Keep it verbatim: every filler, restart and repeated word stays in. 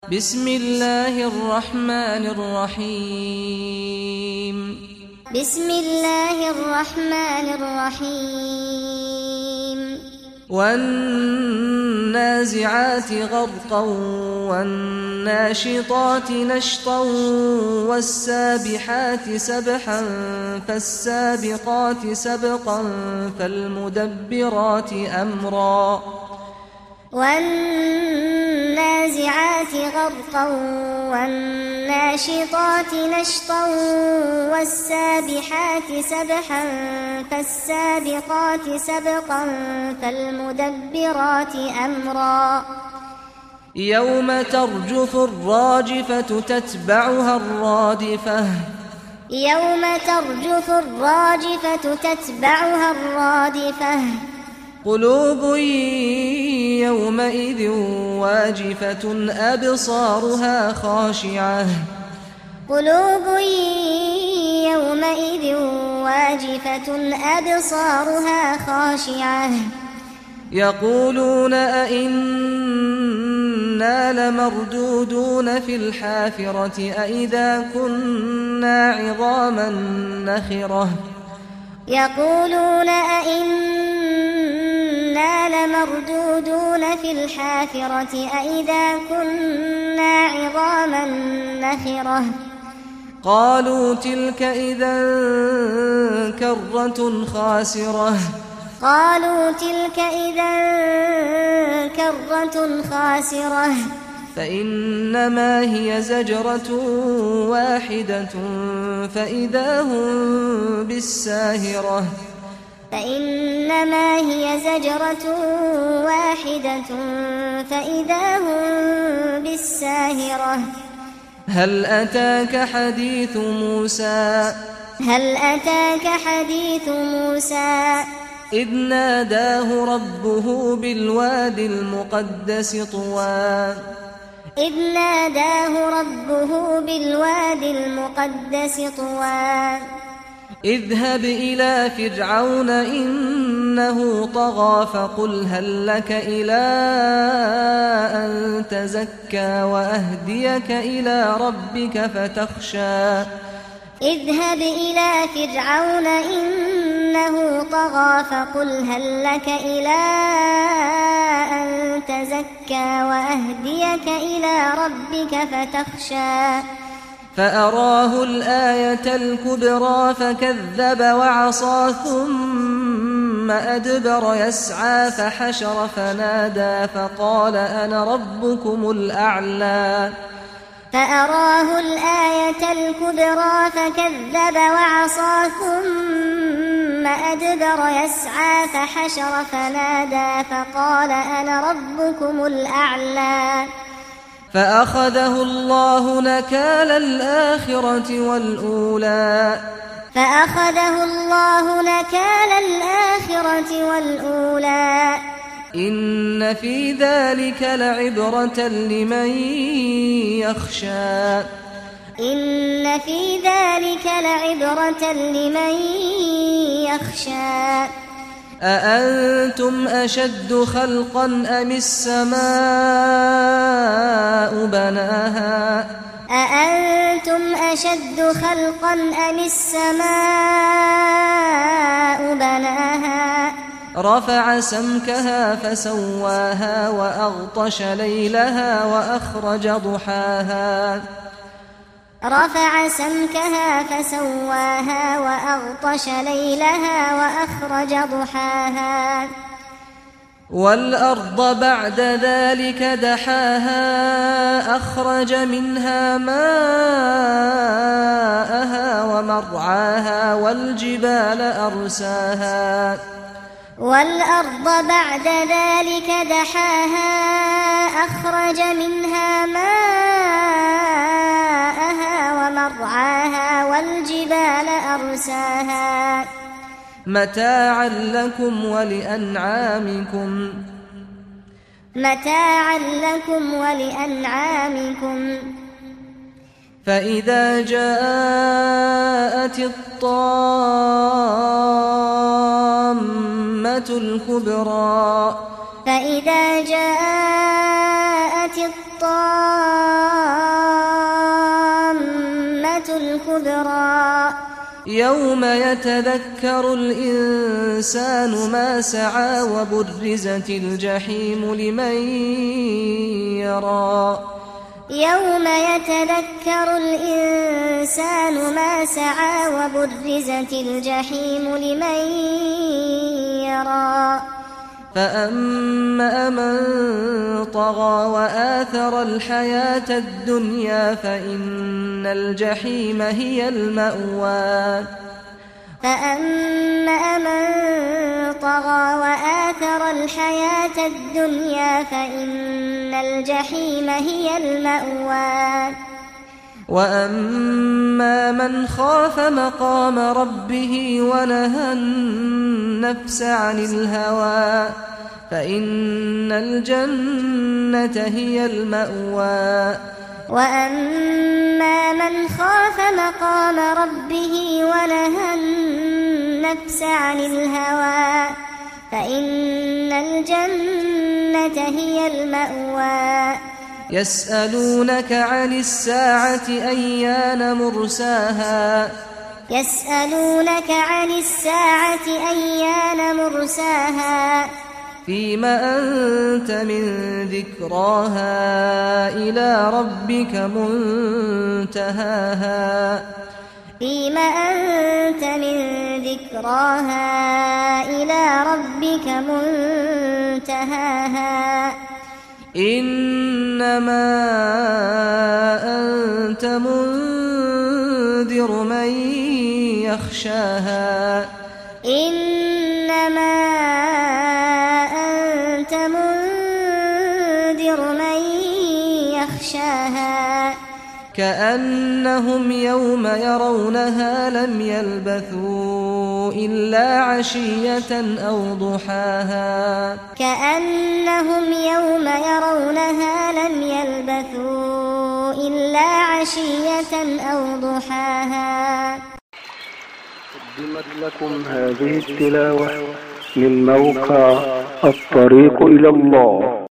بسم الله الرحمن الرحيم بسم الله الرحمن الرحيم والنازعات غرقا والناشطات نشطا والسابحات سبحا فالسابقات سبقا فالمدبرات أمرا والنازعات غرقا والناشطات نشطا والسابحات سبحا فالسابقات سبقا فالمدبرات أمرا يوم ترجف الراجفة تتبعها الرادفة يوم ترجف الراجفة تتبعها الرادفة قلوب يومئذ واجفة أبصارها خاشعة قلوب يومئذ واجفة أبصارها خاشعة يقولون أئنا لمردودون في الحافرة أئذا كنا عظاما نخرة يقولون أئنا لمردودون في الحافرة أئذا كنا عظاما نخرة قالوا تلك إذا كرة خاسرة قالوا تلك إذا كرة خاسرة فإنما هي زجرة واحدة فإذا هم بالساهرة فإنما هي زجرة واحدة فإذا هم بالساهرة هل أتاك حديث موسى هل أتاك حديث موسى إذ ناداه ربه بالوادي المقدس طوى إذ ناداه ربه بالوادي المقدس طوى اذهب إلى فرعون إنه طغى فقل هل لك إلى أن تزكى وأهديك إلى ربك فتخشى اذهب إلى فرعون إنه طغى فقل هل لك إلى أن تزكى وأهديك إلى ربك فتخشى فأراه الآية الكبرى فكذب وعصى ثم أدبر يسعى فحشر فنادى فقال أنا ربكم الأعلى فأراه الآية الكبرى فكذب وعصى ثم أدبر يسعى فحشر فنادى فقال أنا ربكم الأعلى فأخذه الله نكال الآخرة والأولى فأخذه الله نكال الآخرة والأولى إن في ذلك لعبرة لمن يخشى إن في ذلك لعبرة لمن يخشى أأنتم أشد خلقا أم السماء بناها أأنتم أشد خلقا أم السماء بناها رفع سمكها فسواها وأغطش ليلها وأخرج ضحاها رفع سمكها فسواها وأغطش ليلها وأخرج ضحاها والأرض بعد ذلك دحاها أخرج منها ماءها ومرعاها والجبال أرساها والأرض بعد ذلك دحاها أخرج منها ماءها ومرعاها والجبال أرساها متاعا لكم ولأنعامكم متاعا لكم ولأنعامكم فإذا جاءت الطامة الكبرى فإذا جاءت الطامة الكبرى يوم يتذكر الإنسان ما سعى وبرزت الجحيم لمن يرى يوم يتذكر الإنسان ما سعى وبرزت الجحيم لمن يرى فأما من طغى وآثر الحياة الدنيا فإن الجحيم هي المأوى فأما من طغى وآثر الحياة الدنيا فإن الجحيم هي المأوى وأما من خاف مقام ربه ونهى النفس عن الهوى فإن الجنة هي المأوى وأما من خاف مقام ربه ونهى النفس عن الهوى فإن الجنة هي المأوى يسألونك عن الساعة أيان مرساها يسألونك عن الساعة أيان مرساها فيما أنت من ذكراها إلى ربك منتهاها فيما أنت من ذكراها إلى ربك منتهاها إنما أنت منذر من يخشاها إنما أنت منذر من يخشاها كأنهم يوم يرونها لم يلبثوا إلا عشية أو ضحاها كأنهم يوم يرونها لم يلبثوا إلا عشية أو ضحاها. قدمت لكم هذه التلاوة من موقع الطريق إلى الله.